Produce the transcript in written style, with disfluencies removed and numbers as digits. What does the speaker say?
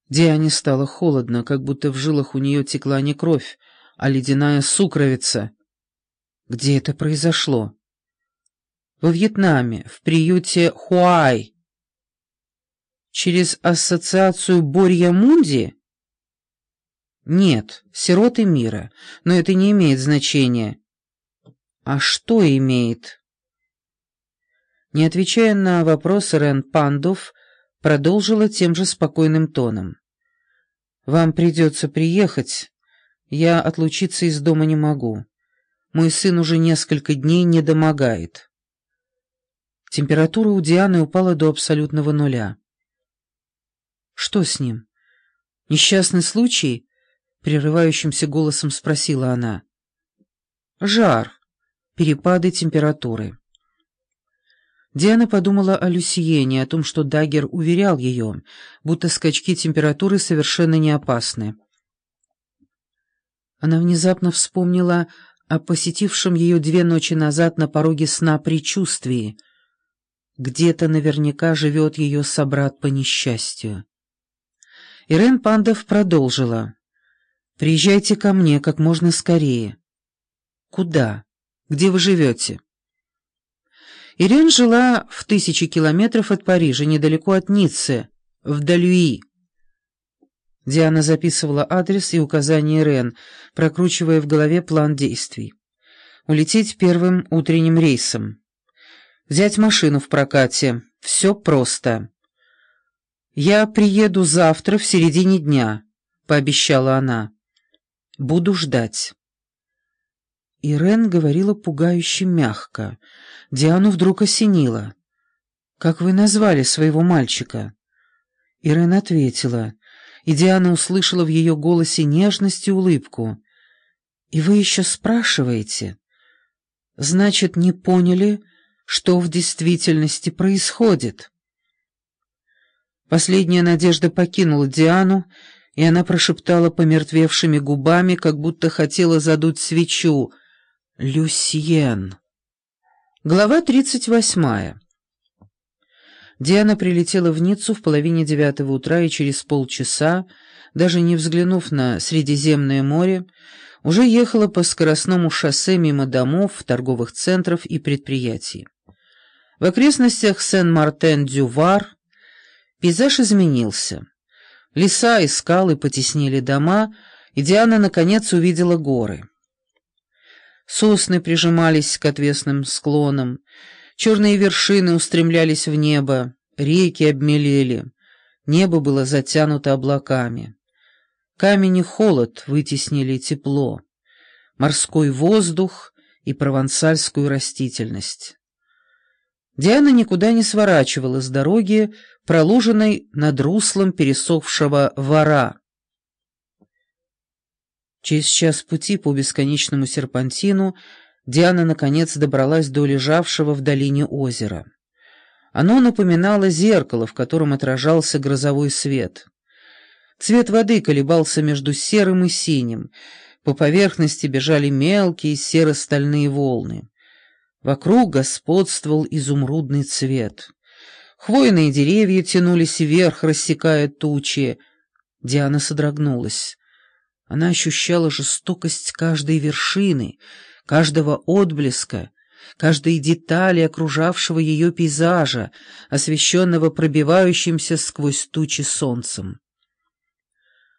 Диане стало холодно, как будто в жилах у нее текла не кровь, а ледяная сукровица. Где это произошло? Во Вьетнаме, в приюте Хуай. Через ассоциацию Борья-Мунди? Нет, сироты мира, но это не имеет значения. А что имеет? Не отвечая на вопрос, Рен Пандов продолжила тем же спокойным тоном. «Вам придется приехать. Я отлучиться из дома не могу. Мой сын уже несколько дней не домогает». Температура у Дианы упала до абсолютного нуля. «Что с ним? Несчастный случай?» — прерывающимся голосом спросила она. «Жар, перепады температуры». Диана подумала о Люсьене, о том, что Даггер уверял ее, будто скачки температуры совершенно не опасны. Она внезапно вспомнила о посетившем ее 2 ночи назад на пороге сна предчувствии. Где-то наверняка живет ее собрат по несчастью. Ирен Пандов продолжила. «Приезжайте ко мне как можно скорее». «Куда? Где вы живете?» Ирен жила в 1000 километров от Парижа, недалеко от Ниццы, в Далюи. Диана записывала адрес и указания Ирен, прокручивая в голове план действий. Улететь первым утренним рейсом. Взять машину в прокате. Все просто. «Я приеду завтра в середине дня», — пообещала она. «Буду ждать». Ирен говорила пугающе мягко. Диану вдруг осенило. «Как вы назвали своего мальчика?» Ирен ответила, и Диана услышала в ее голосе нежность и улыбку. «И вы еще спрашиваете? Значит, не поняли, что в действительности происходит?» Последняя надежда покинула Диану, и она прошептала помертвевшими губами, как будто хотела задуть свечу. «Люсьен». Глава 38. Диана прилетела в Ниццу в 8:30 утра и через полчаса, даже не взглянув на Средиземное море, уже ехала по скоростному шоссе мимо домов, торговых центров и предприятий. В окрестностях Сен-Мартен-дю-Вар пейзаж изменился. Леса и скалы потеснили дома, и Диана, наконец, увидела горы. Сосны прижимались к отвесным склонам, черные вершины устремлялись в небо, реки обмелели, небо было затянуто облаками. Камень и холод вытеснили тепло, морской воздух и провансальскую растительность. Диана никуда не сворачивала с дороги, проложенной над руслом пересохшего Вара. Через час пути по бесконечному серпантину Диана наконец добралась до лежавшего в долине озера. Оно напоминало зеркало, в котором отражался грозовой свет. Цвет воды колебался между серым и синим, по поверхности бежали мелкие серо-стальные волны. Вокруг господствовал изумрудный цвет. Хвойные деревья тянулись вверх, рассекая тучи. Диана содрогнулась. Она ощущала жестокость каждой вершины, каждого отблеска, каждой детали окружавшего ее пейзажа, освещенного пробивающимся сквозь тучи солнцем.